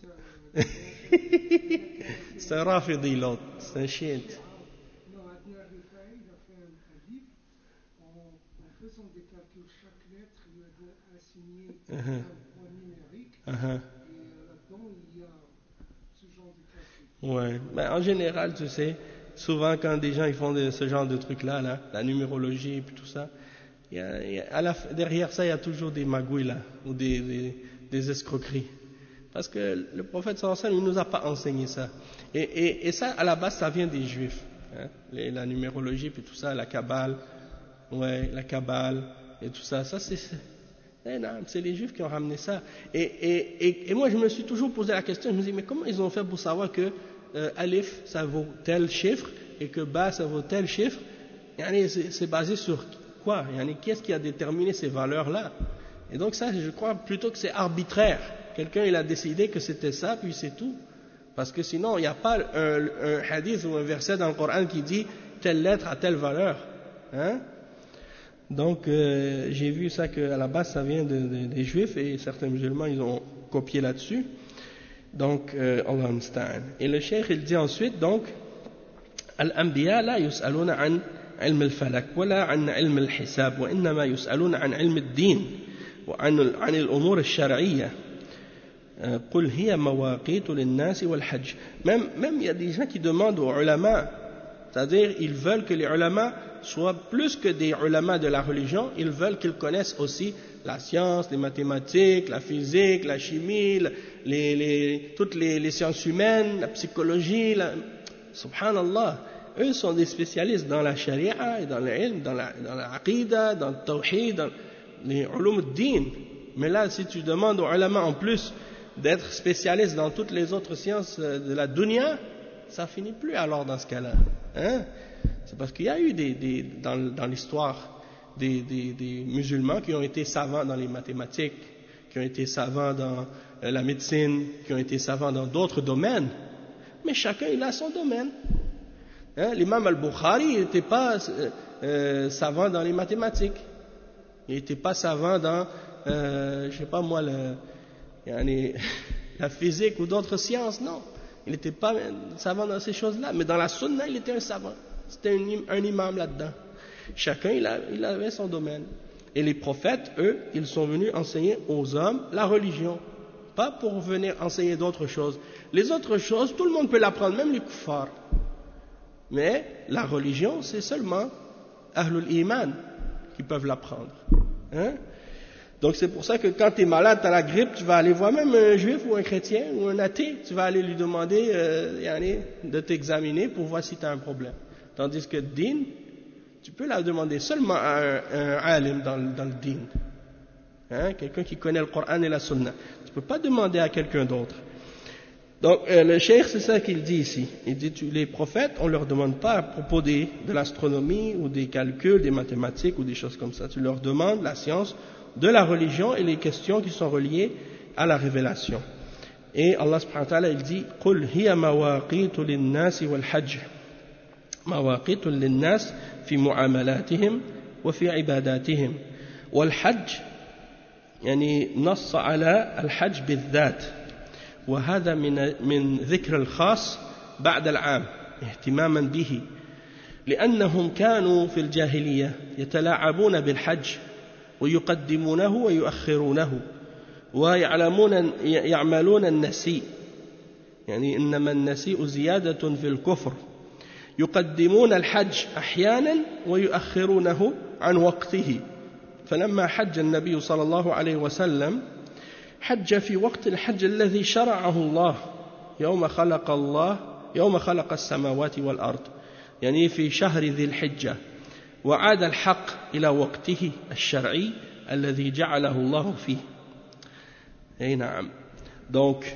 عرفت. C'est un rafidi l'autre, c'est un chiite. Non, Adnan Rifai, il a fait un, un livre en, en faisant des calculs, chaque lettre lui a assigné uh-huh. un point numérique. Uh-huh. Et là-dedans, il y a ce genre de calcul. Ouais, ben, en général, tu sais, souvent quand des gens ils font de, ce genre de trucs-là, là, la numérologie et puis tout ça, il y a, il y a, à la, derrière ça, il y a toujours des magouilles là, ou des, des, des escroqueries. Parce que le prophète sallallahu alayhi wa sallam, il ne nous a pas enseigné ça. Et, et, et ça, à la base, ça vient des juifs. Hein, les, la numérologie puis tout ça, la kabbale, ouais, la kabbale et tout ça, ça c'est... Eh non, c'est les juifs qui ont ramené ça. Et, et, et, et moi, je me suis toujours posé la question, je me dis, mais comment ils ont fait pour savoir que euh, Alif, ça vaut tel chiffre, et que Ba, ça vaut tel chiffre? C'est, c'est basé sur quoi? Qui est-ce qui a déterminé ces valeurs-là? Et donc ça, je crois plutôt que c'est arbitraire. Quelqu'un, il a décidé que c'était ça, puis c'est tout. Parce que sinon, il n'y a pas un, un hadith ou un verset dans le Coran qui dit telle lettre a telle valeur. Hein? Donc, euh, j'ai vu ça qu'à la base, ça vient de, de, des Juifs et certains musulmans, ils ont copié là-dessus. Donc, euh, Allah musta'an. Et le cheikh, il dit ensuite, donc, Al-Anbiya la yus'aluna an ilm al-falak, wala an ilm al-hisab, wa innama yus'aluna an ilm al-din, wa an al-umur al-shar'iyya. قل هي مواقيت للناس والحج. Même, même il y a des gens qui demandent aux ulama, c'est-à-dire ils veulent que les ulama soient plus que des ulama de la religion, ils veulent qu'ils connaissent aussi la science, les mathématiques, la physique, la chimie, les, les, toutes les, les sciences humaines, la psychologie. La... Subhanallah, eux sont des spécialistes dans la sharia, et dans l'ilm, dans la, dans la aqida, dans le tawhid, dans les ulum ad-din. Mais là, si tu demandes aux ulama en plus d'être spécialiste dans toutes les autres sciences de la dunya, ça finit plus alors dans ce cas-là. Hein? C'est parce qu'il y a eu des, des, dans, dans l'histoire des, des, des musulmans qui ont été savants dans les mathématiques, qui ont été savants dans la médecine, qui ont été savants dans d'autres domaines, mais chacun il a son domaine. Hein? L'imam al-Bukhari il n'était pas euh, savant dans les mathématiques, il n'était pas savant dans, euh, je sais pas moi, le la physique ou d'autres sciences, non. Il n'était pas savant dans ces choses-là, mais dans la sunna, il était un savant. C'était un, un imam là-dedans. Chacun, il, a, il avait son domaine. Et les prophètes, eux, ils sont venus enseigner aux hommes la religion, pas pour venir enseigner d'autres choses. Les autres choses, tout le monde peut l'apprendre, même les kuffars. Mais la religion, c'est seulement Ahlul Iman qui peuvent l'apprendre. Hein? Donc c'est pour ça que quand tu es malade, tu as la grippe, tu vas aller voir même un juif ou un chrétien ou un athée, tu vas aller lui demander euh, de t'examiner pour voir si tu as un problème. Tandis que din, tu peux la demander seulement à un, un alim dans, dans le din. Hein, quelqu'un qui connaît le Coran et la Sunna. Tu ne peux pas demander à quelqu'un d'autre. Donc euh, le cheikh, c'est ça qu'il dit ici. Il dit tu, les prophètes, on ne leur demande pas à propos des, de l'astronomie ou des calculs, des mathématiques ou des choses comme ça. Tu leur demandes la science de la religion et les questions qui sont reliées à la révélation. Et Allah subhanahu wa ta'ala il dit قُلْ هِيَ مَوَاقِيتُ لِلنَّاسِ وَالْحَجِّ مَوَاقِيتُ لِلنَّاسِ في معاملاتهم وفي عباداتهم والحج يعني نص على الحج بالذات وهذا من من ذكر الخاص بعد العام اهتماما به لأنهم كانوا في الجاهلية يتلاعبون بالحج ويقدمونه ويؤخرونه ويعلمون يعملون النسيء يعني إنما النسيء زيادة في الكفر يقدمون الحج أحيانا ويؤخرونه عن وقته فلما حج النبي صلى الله عليه وسلم حج في وقت الحج الذي شرعه الله يوم خلق الله يوم خلق السماوات والأرض يعني في شهر ذي الحجة وعاد الحق إلى وقته الشرعي الذي جعله الله فيه. Et naam. Donc,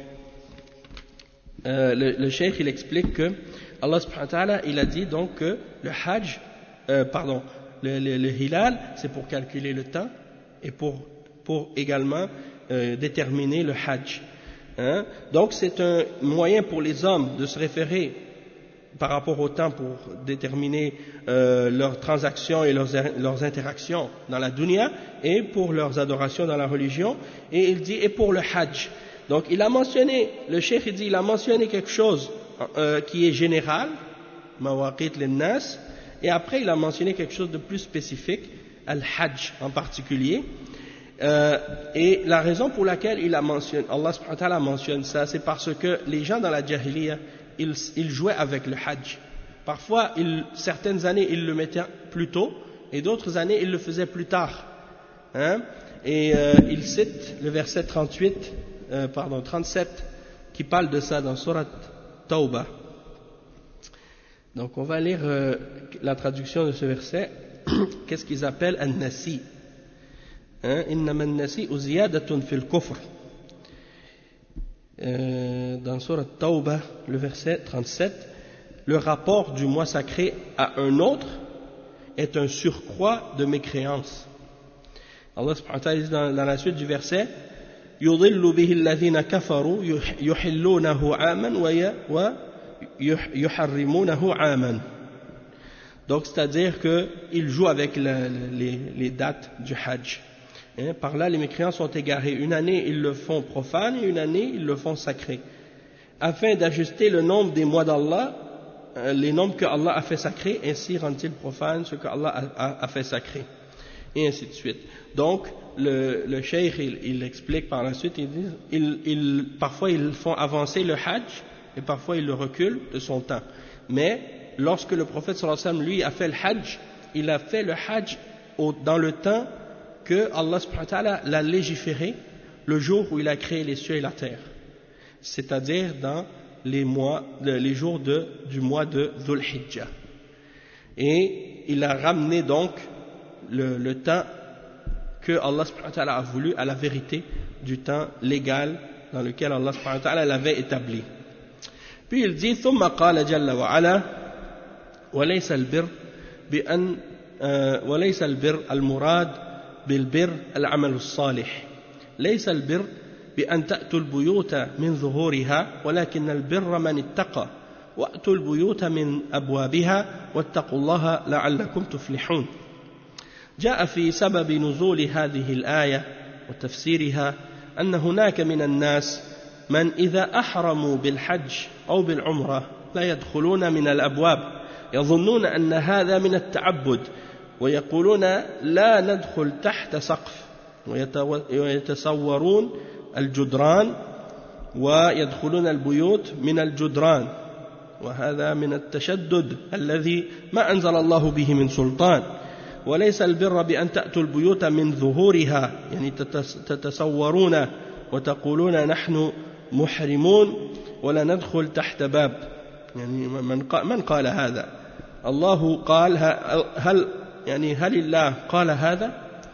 euh, le, le cheikh il explique que Allah subhanahu wa ta'ala il a dit donc que le hajj, euh, pardon, le, le, le hilal c'est pour calculer le temps et pour, pour également euh, déterminer le hajj. Hein? Donc c'est un moyen pour les hommes de se référer par rapport au temps pour déterminer euh, leurs transactions et leurs, leurs interactions dans la dunya et pour leurs adorations dans la religion. Et il dit, et pour le hajj. Donc il a mentionné, le cheikh il dit, il a mentionné quelque chose euh, qui est général, mawaqit lin-nas, et après il a mentionné quelque chose de plus spécifique, al-hajj en particulier. Euh, et la raison pour laquelle il a mentionné, Allah subhanahu wa ta'ala mentionne ça, c'est parce que les gens dans la jahiliya, ils, ils jouaient avec le hajj. Parfois, ils, certaines années, ils le mettaient plus tôt, et d'autres années, ils le faisaient plus tard. Hein? Et euh, il cite le verset trente-huit, euh, pardon, trente-sept, qui parle de ça dans Surat Tawbah. Donc, on va lire euh, la traduction de ce verset. Qu'est-ce qu'ils appellent an-nasi? إنما النسيء زيادة في الكفر. Dans Surat Tawbah, le verset trente-sept, le rapport du mois sacré à un autre est un surcroît de mécréance. Allah subhanahu wa ta'ala dit dans, dans la suite du verset, يضل به الذين كفروا يحلونه عاما ويحرمونه عاما. Donc c'est-à-dire qu'ils jouent avec la, les, les dates du Hajj. Hein, par là, les mécréants sont égarés. Une année, ils le font profane et une année, ils le font sacré. Afin d'ajuster le nombre des mois d'Allah, euh, les nombres que Allah a fait sacrés, ainsi rend-il profane ce que Allah a, a, a fait sacré. Et ainsi de suite. Donc, le, le cheikh, il, il explique par la suite, il dit, il, il, parfois ils font avancer le Hajj et parfois ils le reculent de son temps. Mais, lorsque le prophète sallallahu alayhi wa sallam, lui, a fait le Hajj, il a fait le Hajj au, dans le temps que Allah subhanahu wa ta'ala l'a légiféré le jour où il a créé les cieux et la terre, c'est-à-dire dans les mois, les jours de, du mois de Dhul Hijjah. Et il a ramené donc le, le temps que Allah subhanahu wa ta'ala a voulu à la vérité du temps légal dans lequel Allah subhanahu wa ta'ala l'avait établi. Puis il dit ثم قال جل وعلا وليس البر بأن وليس البر المراد بالبر العمل الصالح ليس البر بأن تأتوا البيوت من ظهورها ولكن البر من اتقى وأتوا البيوت من أبوابها واتقوا الله لعلكم تفلحون. جاء في سبب نزول هذه الآية وتفسيرها أن هناك من الناس من إذا أحرموا بالحج أو بالعمرة لا يدخلون من الأبواب يظنون أن هذا من التعبد ويقولون لا ندخل تحت سقف ويتصورون الجدران ويدخلون البيوت من الجدران وهذا من التشدد الذي ما أنزل الله به من سلطان. وليس البر بأن تأتوا البيوت من ظهورها يعني تتصورون وتقولون نحن محرمون ولا ندخل تحت باب. يعني من قال هذا؟ الله قال هل يعني هل الله قال هذا؟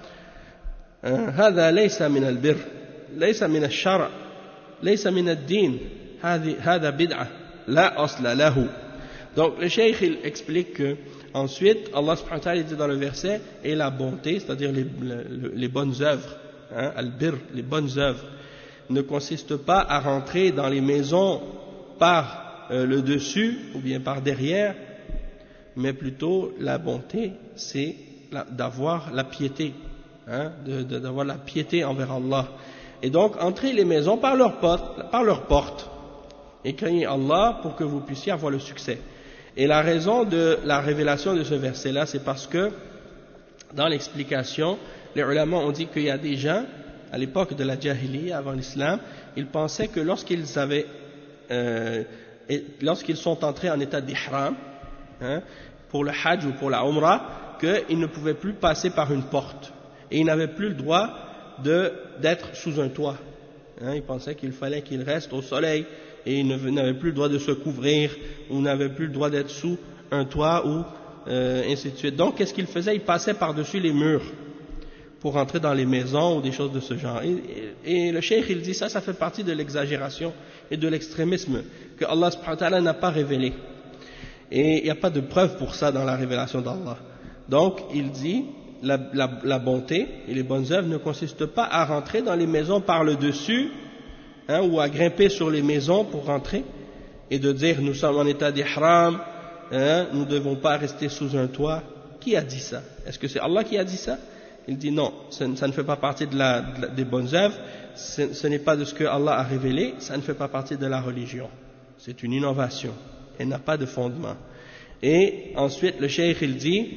آه هذا ليس من البر ليس من الشرع ليس من الدين هذه هذا بدعة لا أصل له. Donc le cheikh il explique que ensuite Allah subhanahu wa ta'ala dit dans le verset et la bonté, c'est-à-dire les, les, les bonnes œuvres, hein, al-birr, les bonnes œuvres, ne consiste pas à rentrer dans les maisons par euh, le dessus ou bien par derrière, mais plutôt la bonté, c'est la, d'avoir la piété, hein, de, de, d'avoir la piété envers Allah. Et donc, entrez les maisons par leur porte, par leur porte, et craignez Allah pour que vous puissiez avoir le succès. Et la raison de la révélation de ce verset-là, c'est parce que, dans l'explication, les ulama ont dit qu'il y a des gens, à l'époque de la Jahiliya, avant l'islam, ils pensaient que lorsqu'ils avaient, euh, et lorsqu'ils sont entrés en état d'ihram, hein, pour le hajj ou pour la umrah, qu'ils ne pouvaient plus passer par une porte. Et ils n'avaient plus le droit de, d'être sous un toit. Hein, ils pensaient qu'il fallait qu'ils restent au soleil, et ils n'avaient plus le droit de se couvrir, ou n'avaient plus le droit d'être sous un toit, ou euh, ainsi de suite. Donc, qu'est-ce qu'ils faisaient? Ils passaient par-dessus les murs pour entrer dans les maisons ou des choses de ce genre. Et, et, et le cheikh, il dit ça, ça fait partie de l'exagération et de l'extrémisme que Allah subhanahu wa ta'ala n'a pas révélé. Et il n'y a pas de preuve pour ça dans la révélation d'Allah. Donc, il dit, la, la, la bonté et les bonnes œuvres ne consistent pas à rentrer dans les maisons par le dessus, hein, ou à grimper sur les maisons pour rentrer et de dire nous sommes en état d'ihram, hein, nous ne devons pas rester sous un toit. Qui a dit ça? Est-ce que c'est Allah qui a dit ça? Il dit non, ça, ça ne fait pas partie de la, de la, des bonnes œuvres, ce, ce n'est pas de ce que Allah a révélé, ça ne fait pas partie de la religion. C'est une innovation, elle n'a pas de fondement. Et ensuite le cheikh il dit,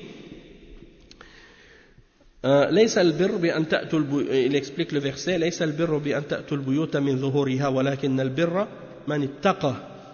ليس البر بأن تأتوا il explique le verset ليس البر بأن تأتوا البيوت من ظهورها ولكن البر من اتقى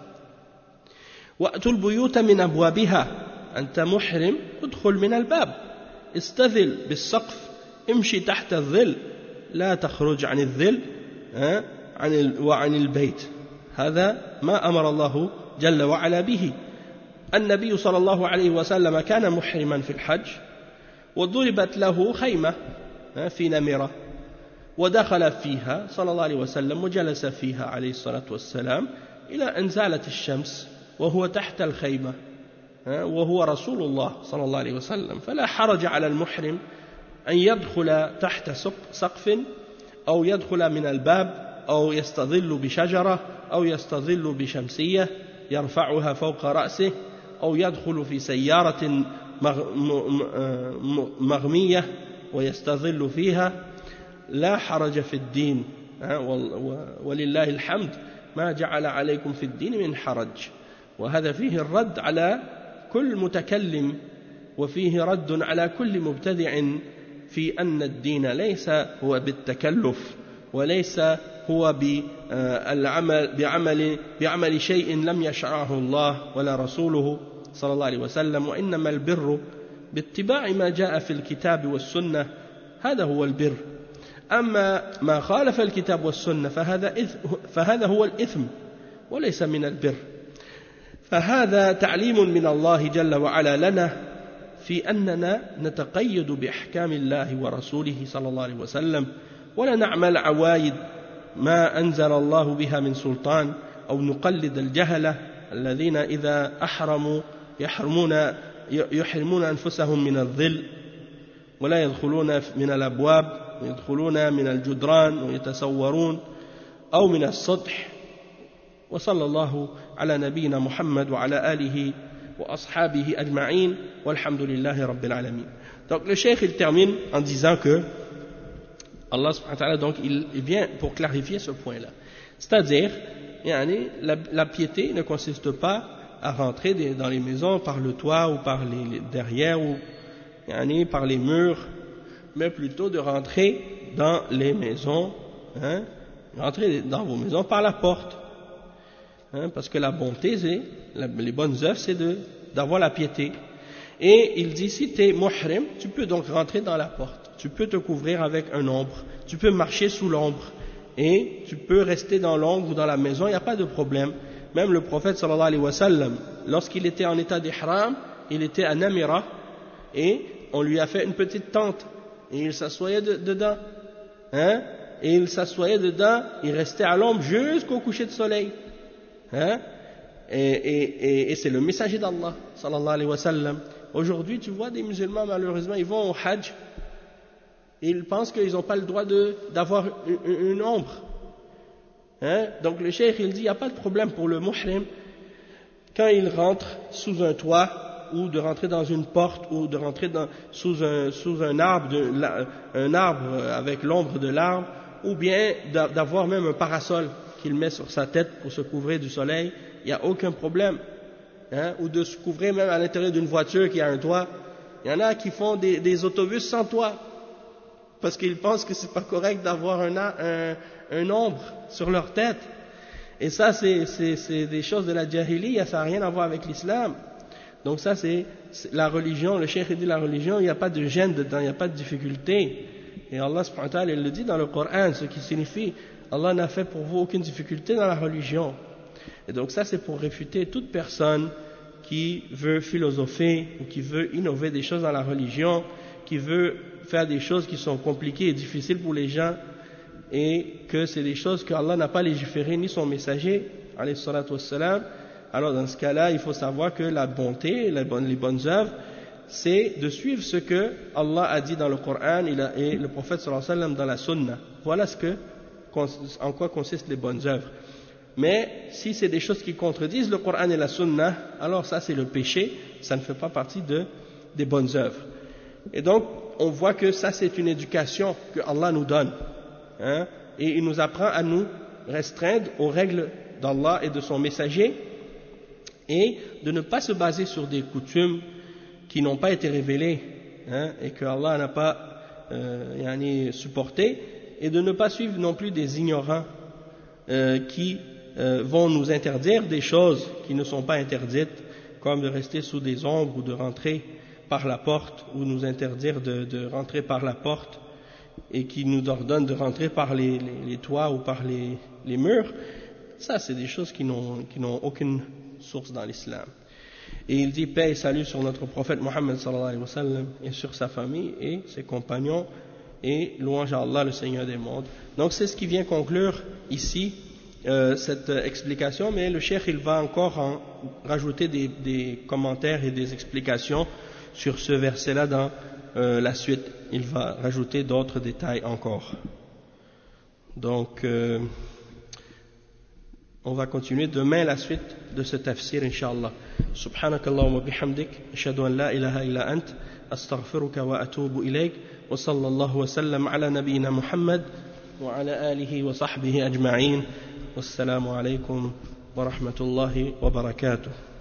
وأتوا البيوت من أبوابها أنت محرم ادخل من الباب استذل بالسقف امشي تحت الظل لا تخرج عن الظل عن وعن البيت هذا ما أمر الله جل وعلا به. النبي صلى الله عليه وسلم كان محرما في الحج وضربت له خيمة في نمرة ودخل فيها صلى الله عليه وسلم وجلس فيها عليه الصلاة والسلام إلى أن زالت الشمس وهو تحت الخيمة وهو رسول الله صلى الله عليه وسلم. فلا حرج على المحرم أن يدخل تحت سقف أو يدخل من الباب أو يستظل بشجرة أو يستظل بشمسية يرفعها فوق رأسه أو يدخل في سيارة مغمية ويستظل فيها. لا حرج في الدين ولله الحمد ما جعل عليكم في الدين من حرج. وهذا فيه الرد على كل متكلم وفيه رد على كل مبتدع في أن الدين ليس هو بالتكلف وليس هو بالعمل بعمل بعمل شيء لم يشرعه الله ولا رسوله صلى الله عليه وسلم، وإنما البر باتباع ما جاء في الكتاب والسنة، هذا هو البر. أما ما خالف الكتاب والسنة فهذا فهذا هو الإثم وليس من البر. فهذا تعليم من الله جل وعلا لنا في أننا نتقيد بأحكام الله ورسوله صلى الله عليه وسلم ولا نعمل عوايد ما أنزل الله بها من سلطان أو نقلد الجهلة الذين إذا أحرموا يحرمون يحرمون أنفسهم من الظل ولا يدخلون من الأبواب ويدخلون من الجدران ويتسورون أو من السطح. وصلى الله على نبينا محمد وعلى آله وأصحابه أجمعين والحمد لله رب العالمين. Donc le cheikh il termine en disant que Allah subhanahu wa ta'ala donc il vient pour clarifier ce point-là. C'est-à-dire yani, la, la piété ne consiste pas à rentrer des, dans les maisons par le toit ou par les, les derrière ou yani, par les murs, mais plutôt de rentrer dans les maisons, hein, rentrer dans vos maisons par la porte. Hein, parce que la bonté, c'est, la, les bonnes œuvres, c'est de, d'avoir la piété. Et il dit, si tu es muhrim, tu peux donc rentrer dans la porte, tu peux te couvrir avec un ombre, tu peux marcher sous l'ombre, et tu peux rester dans l'ombre ou dans la maison, il n'y a pas de problème. Même le prophète sallallahu alayhi wa sallam, lorsqu'il était en état d'ihram, il était à Namira, et on lui a fait une petite tente, et il s'assoyait de, dedans, hein, et il s'assoyait dedans, il restait à l'ombre jusqu'au coucher de soleil. Hein? Et, et, et, et c'est le messager d'Allah sallallahu alayhi wa sallam. Aujourd'hui tu vois des musulmans malheureusement ils vont au hajj et ils pensent qu'ils n'ont pas le droit de, d'avoir une, une ombre, hein? Donc le cheikh il dit il n'y a pas de problème pour le muhrim quand il rentre sous un toit ou de rentrer dans une porte ou de rentrer dans, sous, un, sous un arbre de, un arbre avec l'ombre de l'arbre, ou bien d'avoir même un parasol qu'il met sur sa tête pour se couvrir du soleil, il n'y a aucun problème. Hein, ou de se couvrir même à l'intérieur d'une voiture qui a un toit. Il y en a qui font des, des autobus sans toit, parce qu'ils pensent que c'est pas correct d'avoir un, un, un ombre sur leur tête. Et ça, c'est, c'est, c'est des choses de la jahiliya, ça n'a rien à voir avec l'islam. Donc ça, c'est, c'est la religion, le cheikh dit la religion, il n'y a pas de gêne dedans, il n'y a pas de difficulté. Et Allah subhanahu wa ta'ala, il le dit dans le Coran, ce qui signifie Allah n'a fait pour vous aucune difficulté dans la religion. Et donc ça c'est pour réfuter toute personne qui veut philosopher ou qui veut innover des choses dans la religion, qui veut faire des choses qui sont compliquées et difficiles pour les gens, et que c'est des choses que Allah n'a pas légiféré ni son messager alayhi salatu wassalam. Alors dans ce cas-là il faut savoir que la bonté, les bonnes, les bonnes œuvres, c'est de suivre ce que Allah a dit dans le Coran et le prophète sallallahu alayhi wa sallam dans la sunna. Voilà ce que en quoi consistent les bonnes œuvres. Mais si c'est des choses qui contredisent le Coran et la Sunna, alors ça c'est le péché, ça ne fait pas partie de, des bonnes œuvres. Et donc, on voit que ça c'est une éducation que Allah nous donne, hein, et il nous apprend à nous restreindre aux règles d'Allah et de son messager, et de ne pas se baser sur des coutumes qui n'ont pas été révélées, hein, et que Allah n'a pas euh, yani, supporté, et de ne pas suivre non plus des ignorants euh, qui euh, vont nous interdire des choses qui ne sont pas interdites, comme de rester sous des ombres ou de rentrer par la porte, ou nous interdire de, de rentrer par la porte, et qui nous ordonnent de rentrer par les, les, les toits ou par les, les murs. Ça, c'est des choses qui n'ont, qui n'ont aucune source dans l'islam. Et il dit paix et salut sur notre prophète Mohammed sallallahu alayhi wa sallam et sur sa famille et ses compagnons, et louange à Allah le Seigneur des mondes. Donc c'est ce qui vient conclure ici euh, cette explication, mais le cheikh il va encore en rajouter des, des commentaires et des explications sur ce verset là dans euh, la suite. Il va rajouter d'autres détails encore. Donc euh, on va continuer demain la suite de ce tafsir, Inch'Allah. Subhanakallahumma bihamdik, ashhadu an la ilaha illa ant, astaghfiruka wa atubu ilayk, wa sallallahu wa sallam ala nabiyyina Muhammad, wa ala alihi wa sahbihi ajma'in, wassalamu alaykum wa rahmatullahi wa barakatuh.